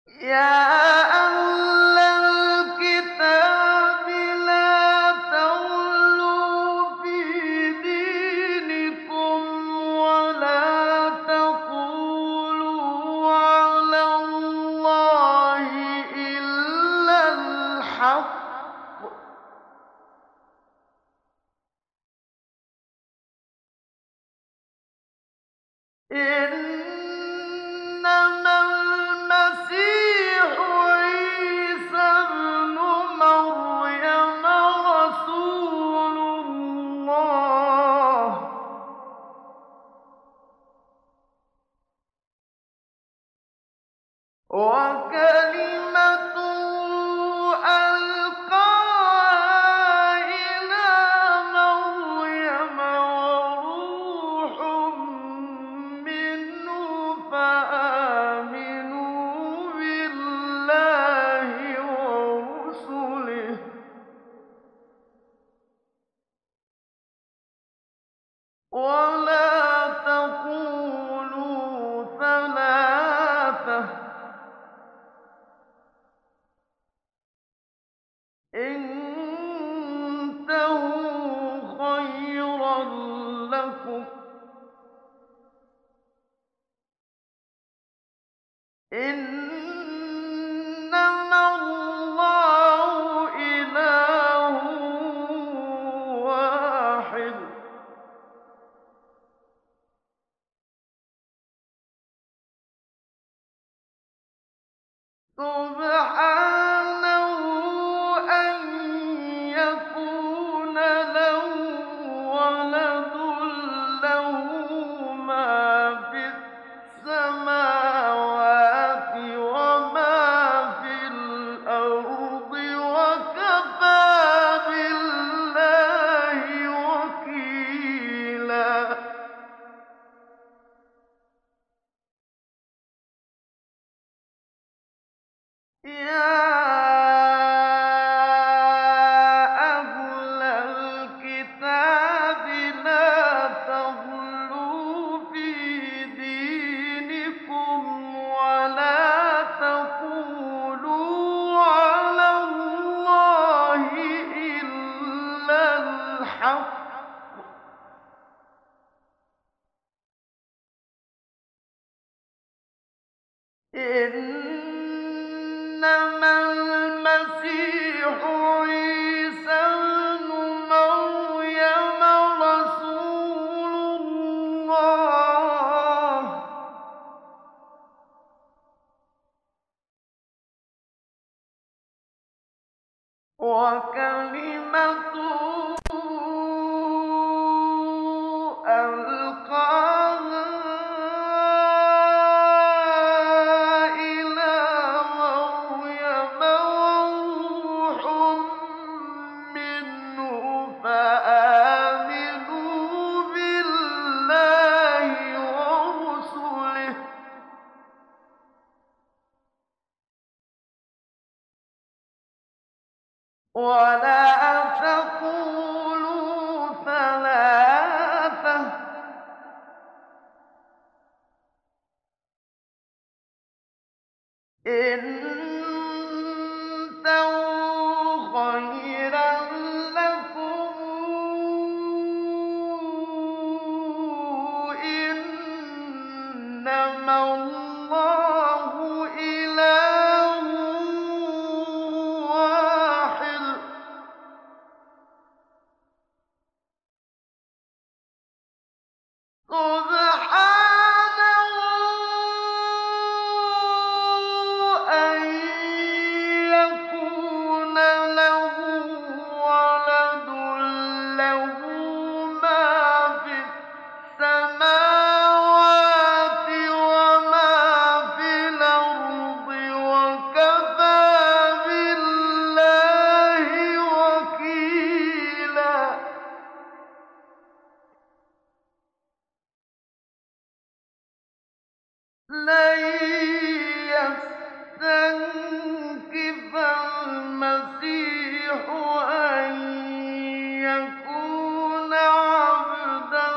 يا أهل الكتاب لا تغلوا في دينكم ولا تقولوا على الله إلا الحق، إنما المسيح عيسى ابن مريم رسول الله وكلمته ألقاها إلى مريم وروح منه، فآمنوا بالله ورسله ولا تقولوا ثلاثة، انتهوا خيرا لكم، إنما الله إله واحد، سبحانه أن يكون له ولد، له ما في السماوات وما في الأرض، وكفى بالله وكيلا. يا أهل الكتاب لا تغلوا في دينكم ولا تقولوا على الله إلا الحق، إنما المسيح عيسى ابن مريم رسول الله وكلمته ألقاها إلى مريم وروح منه، فآمنوا بالله ورسله ولا تقولوا ثلاثة، انتهوا خيرا لكم، إنما الله إله واحد، سبحانه أن يكون له ولد، له ما في السماوات وما في الأرض، وكفى بالله وكيلا. لن يستنكف المسيح أن يكون عبدا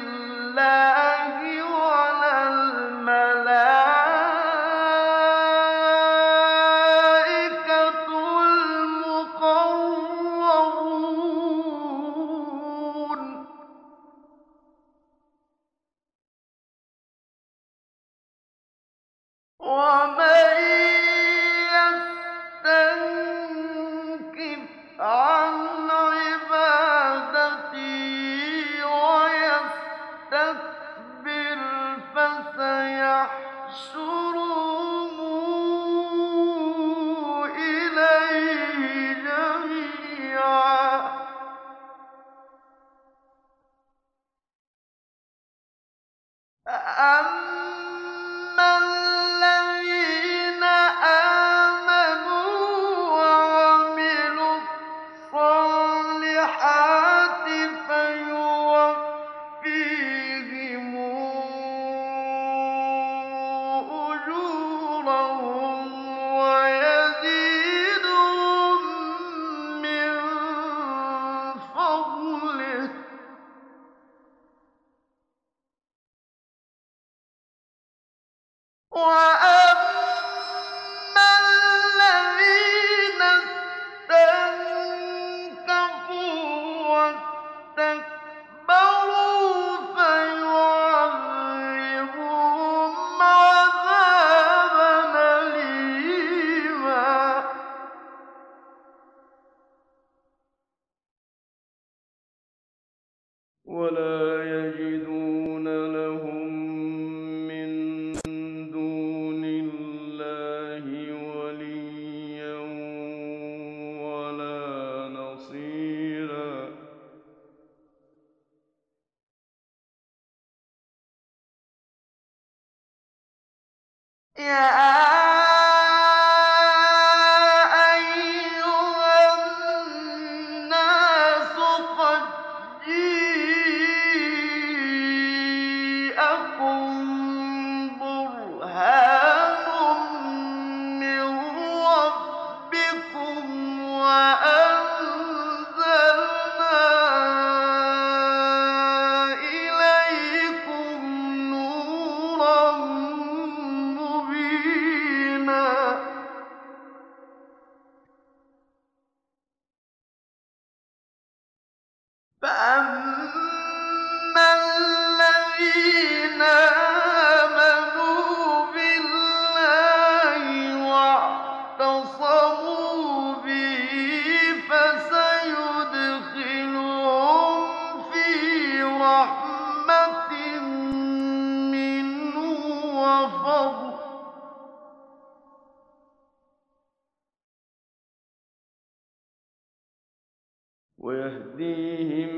لله ولا الملائكة ومن يستنكف عن عبادتي ويستكبر فسيحشرهم إليه جميعا فأما الذين آمنوا وعملوا الصالحات فيوفيهم أجورهم ويزيدهم من فضله وأما الذين استنكفوا واستكبروا فيعذبهم عذابا أليما ولا يجدون لهم من دون الله وليا ولا نصيرا يا أيها الناس قد جيءكم برهان من ربكم وأنزلنا إليكم نورا مبينا فأما الذين آمنوا بالله واعتصموا به فسيدخلهم في رحمة منه وفضل ويهديهم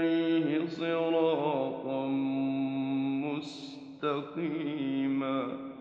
إليه صراطا مستقيما